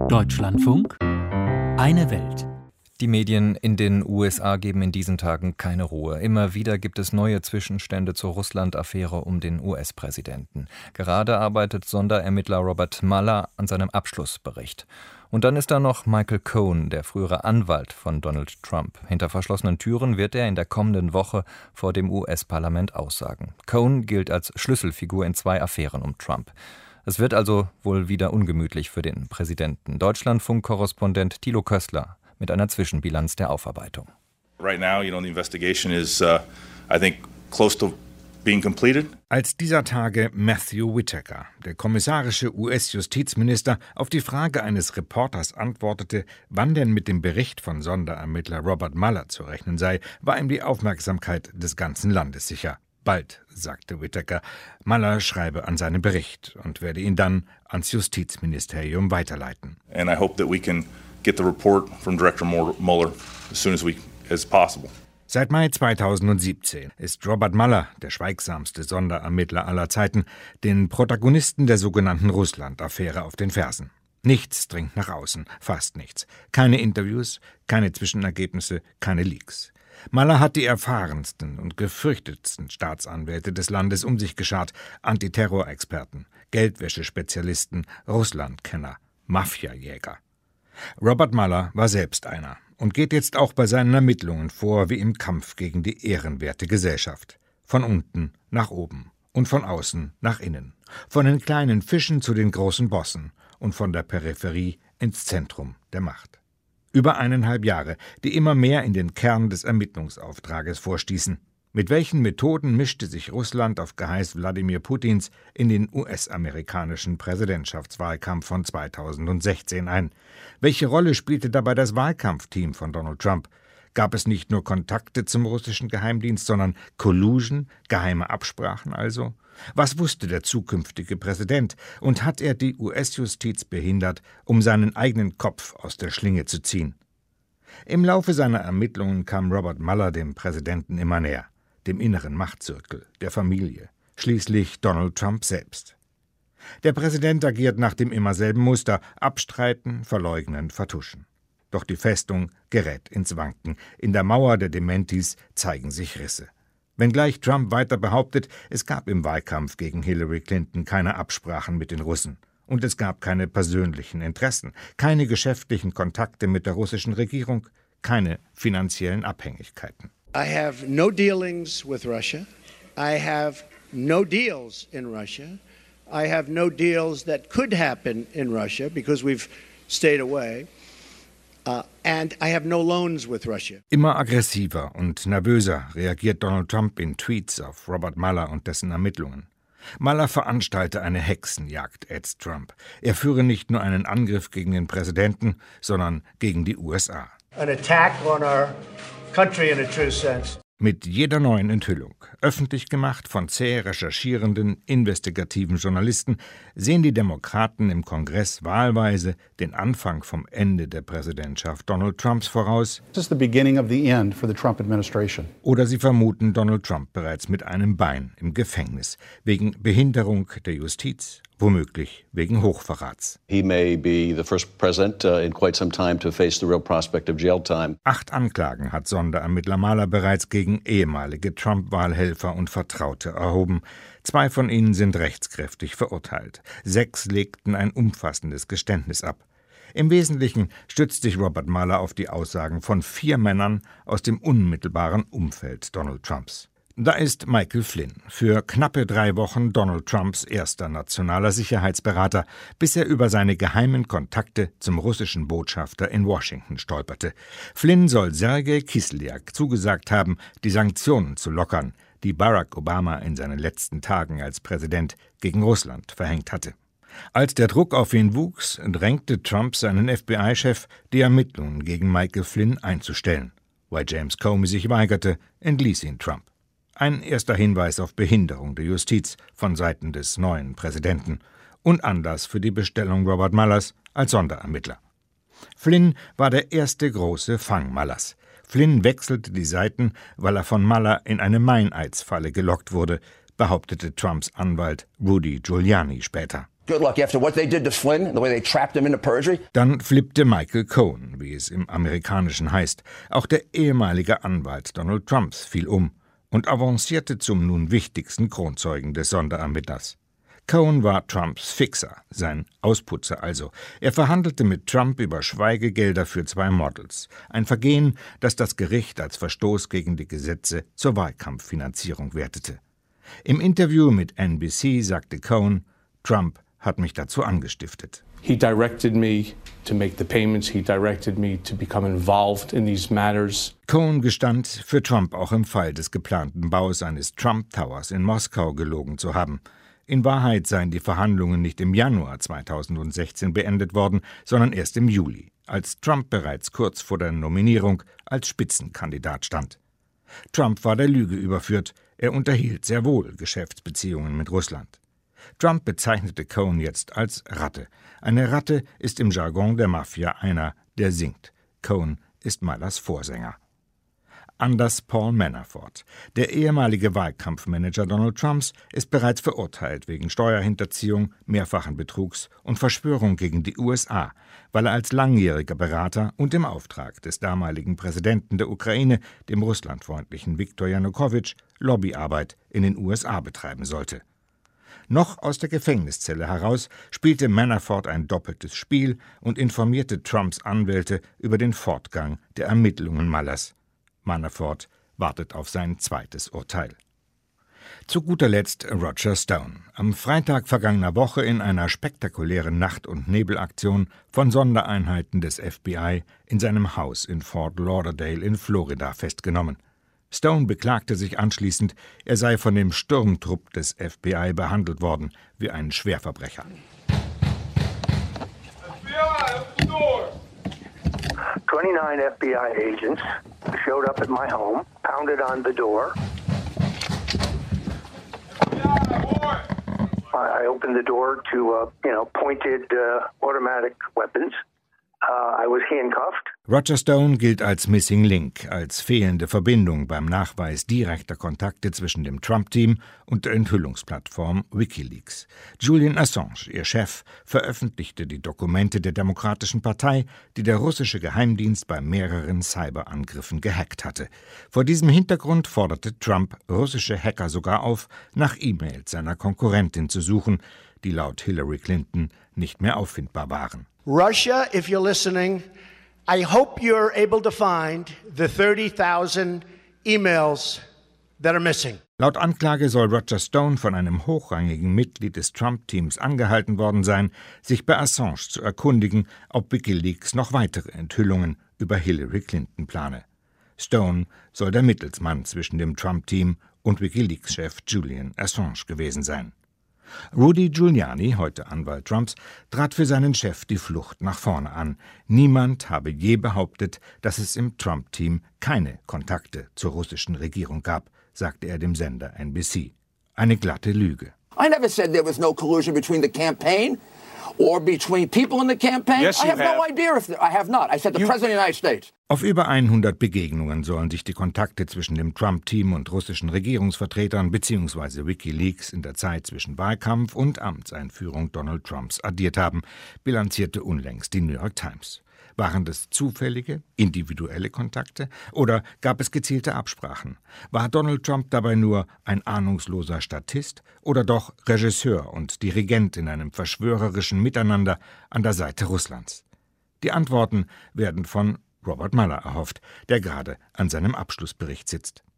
Deutschlandfunk, eine Welt. Die Medien in den USA geben in diesen Tagen keine Ruhe. Immer wieder gibt es neue Zwischenstände zur Russland-Affäre um den US-Präsidenten. Gerade arbeitet Sonderermittler Robert Mueller an seinem Abschlussbericht. Und dann ist da noch Michael Cohen, der frühere Anwalt von Donald Trump. Hinter verschlossenen Türen wird er in der kommenden Woche vor dem US-Parlament aussagen. Cohen gilt als Schlüsselfigur in 2 Affären um Trump. Es wird also wohl wieder ungemütlich für den Präsidenten. Deutschlandfunk-Korrespondent Thilo Köstler mit einer Zwischenbilanz der Aufarbeitung. Right now, the investigation is, I think, close to being completed. Als dieser Tage Matthew Whitaker, der kommissarische US-Justizminister, auf die Frage eines Reporters antwortete, wann denn mit dem Bericht von Sonderermittler Robert Mueller zu rechnen sei, war ihm die Aufmerksamkeit des ganzen Landes sicher. Bald, sagte Whitaker, Mueller schreibe an seinem Bericht und werde ihn dann ans Justizministerium weiterleiten. And I hope that we can get the report from Director Mueller as soon as possible. Seit Mai 2017 ist Robert Mueller, der schweigsamste Sonderermittler aller Zeiten, den Protagonisten der sogenannten Russland-Affäre auf den Fersen. Nichts dringt nach außen, fast nichts. Keine Interviews, keine Zwischenergebnisse, keine Leaks. Mueller hat die erfahrensten und gefürchtetsten Staatsanwälte des Landes um sich geschart, Antiterrorexperten, Geldwäschespezialisten, Russlandkenner, Mafiajäger. Robert Mueller war selbst einer und geht jetzt auch bei seinen Ermittlungen vor wie im Kampf gegen die ehrenwerte Gesellschaft. Von unten nach oben und von außen nach innen. Von den kleinen Fischen zu den großen Bossen und von der Peripherie ins Zentrum der Macht. Über 1,5 Jahre, die immer mehr in den Kern des Ermittlungsauftrages vorstießen. Mit welchen Methoden mischte sich Russland auf Geheiß Wladimir Putins in den US-amerikanischen Präsidentschaftswahlkampf von 2016 ein? Welche Rolle spielte dabei das Wahlkampfteam von Donald Trump? Gab es nicht nur Kontakte zum russischen Geheimdienst, sondern Collusion, geheime Absprachen also? Was wusste der zukünftige Präsident und hat er die US-Justiz behindert, um seinen eigenen Kopf aus der Schlinge zu ziehen? Im Laufe seiner Ermittlungen kam Robert Mueller dem Präsidenten immer näher, dem inneren Machtzirkel, der Familie, schließlich Donald Trump selbst. Der Präsident agiert nach dem immer selben Muster: abstreiten, verleugnen, vertuschen. Doch die Festung gerät ins Wanken. In der Mauer der Dementis zeigen sich Risse. Wenngleich Trump weiter behauptet, es gab im Wahlkampf gegen Hillary Clinton keine Absprachen mit den Russen. Und es gab keine persönlichen Interessen, keine geschäftlichen Kontakte mit der russischen Regierung, keine finanziellen Abhängigkeiten. I have no dealings with Russia. I have no deals in Russia. I have no deals that could happen in Russia because we've stayed away. And I have no loans with Russia. Immer aggressiver und nervöser reagiert Donald Trump in Tweets auf Robert Mueller und dessen Ermittlungen. Mueller veranstalte eine Hexenjagd, ätzt Trump. Er führe nicht nur einen Angriff gegen den Präsidenten, sondern gegen die USA. An attack on our country in a true sense. Mit jeder neuen Enthüllung, öffentlich gemacht von zäh recherchierenden, investigativen Journalisten, sehen die Demokraten im Kongress wahlweise den Anfang vom Ende der Präsidentschaft Donald Trumps voraus. This is the beginning of the end for the Trump administration. Oder sie vermuten Donald Trump bereits mit einem Bein im Gefängnis, wegen Behinderung der Justiz, womöglich wegen Hochverrats. He may be the first president in quite some time to face the real prospect of jail time. 8 Anklagen hat Sonderermittler Mueller bereits gegen ehemalige Trump-Wahlhelfer und Vertraute erhoben. 2 von ihnen sind rechtskräftig verurteilt. 6 legten ein umfassendes Geständnis ab. Im Wesentlichen stützt sich Robert Mueller auf die Aussagen von 4 Männern aus dem unmittelbaren Umfeld Donald Trumps. Da ist Michael Flynn, für knappe 3 Wochen Donald Trumps erster nationaler Sicherheitsberater, bis er über seine geheimen Kontakte zum russischen Botschafter in Washington stolperte. Flynn soll Sergei Kislyak zugesagt haben, die Sanktionen zu lockern, die Barack Obama in seinen letzten Tagen als Präsident gegen Russland verhängt hatte. Als der Druck auf ihn wuchs, drängte Trump seinen FBI-Chef, die Ermittlungen gegen Michael Flynn einzustellen. Weil James Comey sich weigerte, entließ ihn Trump. Ein erster Hinweis auf Behinderung der Justiz von Seiten des neuen Präsidenten und Anlass für die Bestellung Robert Muellers als Sonderermittler. Flynn war der erste große Fang Muellers. Flynn wechselte die Seiten, weil er von Mueller in eine Meineidsfalle gelockt wurde, behauptete Trumps Anwalt Rudy Giuliani später. Good luck after what they did to Flynn, the way they trapped him into perjury. Dann flippte Michael Cohen, wie es im Amerikanischen heißt. Auch der ehemalige Anwalt Donald Trumps fiel um und avancierte zum nun wichtigsten Kronzeugen des Sonderermittlers. Cohen war Trumps Fixer, sein Ausputzer also. Er verhandelte mit Trump über Schweigegelder für 2 Models. Ein Vergehen, das das Gericht als Verstoß gegen die Gesetze zur Wahlkampffinanzierung wertete. Im Interview mit NBC sagte Cohen, Trump hat mich dazu angestiftet. He directed me to make the payments. He directed me to become involved in these matters. Cohen gestand, für Trump auch im Fall des geplanten Baus eines Trump Towers in Moskau gelogen zu haben. In Wahrheit seien die Verhandlungen nicht im Januar 2016 beendet worden, sondern erst im Juli, als Trump bereits kurz vor der Nominierung als Spitzenkandidat stand. Trump war der Lüge überführt, er unterhielt sehr wohl Geschäftsbeziehungen mit Russland. Trump bezeichnete Cohen jetzt als Ratte. Eine Ratte ist im Jargon der Mafia einer, der singt. Cohen ist Mullers Vorsänger. Anders Paul Manafort. Der ehemalige Wahlkampfmanager Donald Trumps ist bereits verurteilt wegen Steuerhinterziehung, mehrfachen Betrugs und Verschwörung gegen die USA, weil er als langjähriger Berater und im Auftrag des damaligen Präsidenten der Ukraine, dem russlandfreundlichen Viktor Janukowitsch, Lobbyarbeit in den USA betreiben sollte. Noch aus der Gefängniszelle heraus spielte Manafort ein doppeltes Spiel und informierte Trumps Anwälte über den Fortgang der Ermittlungen Mullers. Manafort wartet auf sein zweites Urteil. Zu guter Letzt Roger Stone. Am Freitag vergangener Woche in einer spektakulären Nacht- und Nebelaktion von Sondereinheiten des FBI in seinem Haus in Fort Lauderdale in Florida festgenommen. Stone beklagte sich anschließend, er sei von dem Sturmtrupp des FBI behandelt worden wie ein Schwerverbrecher. FBI, open the door. 29 FBI agents showed up at my home, pounded on the door. I opened the door to, pointed automatic weapons. I was handcuffed. Roger Stone gilt als Missing Link, als fehlende Verbindung beim Nachweis direkter Kontakte zwischen dem Trump-Team und der Enthüllungsplattform WikiLeaks. Julian Assange, ihr Chef, veröffentlichte die Dokumente der Demokratischen Partei, die der russische Geheimdienst bei mehreren Cyberangriffen gehackt hatte. Vor diesem Hintergrund forderte Trump russische Hacker sogar auf, nach E-Mails seiner Konkurrentin zu suchen, die laut Hillary Clinton nicht mehr auffindbar waren. Russia, if you're listening, I hope you're able to find the 30,000 emails that are missing. Laut Anklage soll Roger Stone von einem hochrangigen Mitglied des Trump-Teams angehalten worden sein, sich bei Assange zu erkundigen, ob WikiLeaks noch weitere Enthüllungen über Hillary Clinton plane. Stone soll der Mittelsmann zwischen dem Trump-Team und WikiLeaks-Chef Julian Assange gewesen sein. Rudy Giuliani, heute Anwalt Trumps, trat für seinen Chef die Flucht nach vorne an. Niemand habe je behauptet, dass es im Trump-Team keine Kontakte zur russischen Regierung gab, sagte er dem Sender NBC. Eine glatte Lüge. I never said there was no collusion between the campaign or between people in the campaign. Yes, I have no idea if I have not. I said the President of the United States. Auf über 100 Begegnungen sollen sich die Kontakte zwischen dem Trump-Team und russischen Regierungsvertretern bzw. WikiLeaks in der Zeit zwischen Wahlkampf und Amtseinführung Donald Trumps addiert haben, bilanzierte unlängst die New York Times. Waren das zufällige, individuelle Kontakte oder gab es gezielte Absprachen? War Donald Trump dabei nur ein ahnungsloser Statist oder doch Regisseur und Dirigent in einem verschwörerischen Miteinander an der Seite Russlands? Die Antworten werden von Robert Mueller erhofft, der gerade an seinem Abschlussbericht sitzt.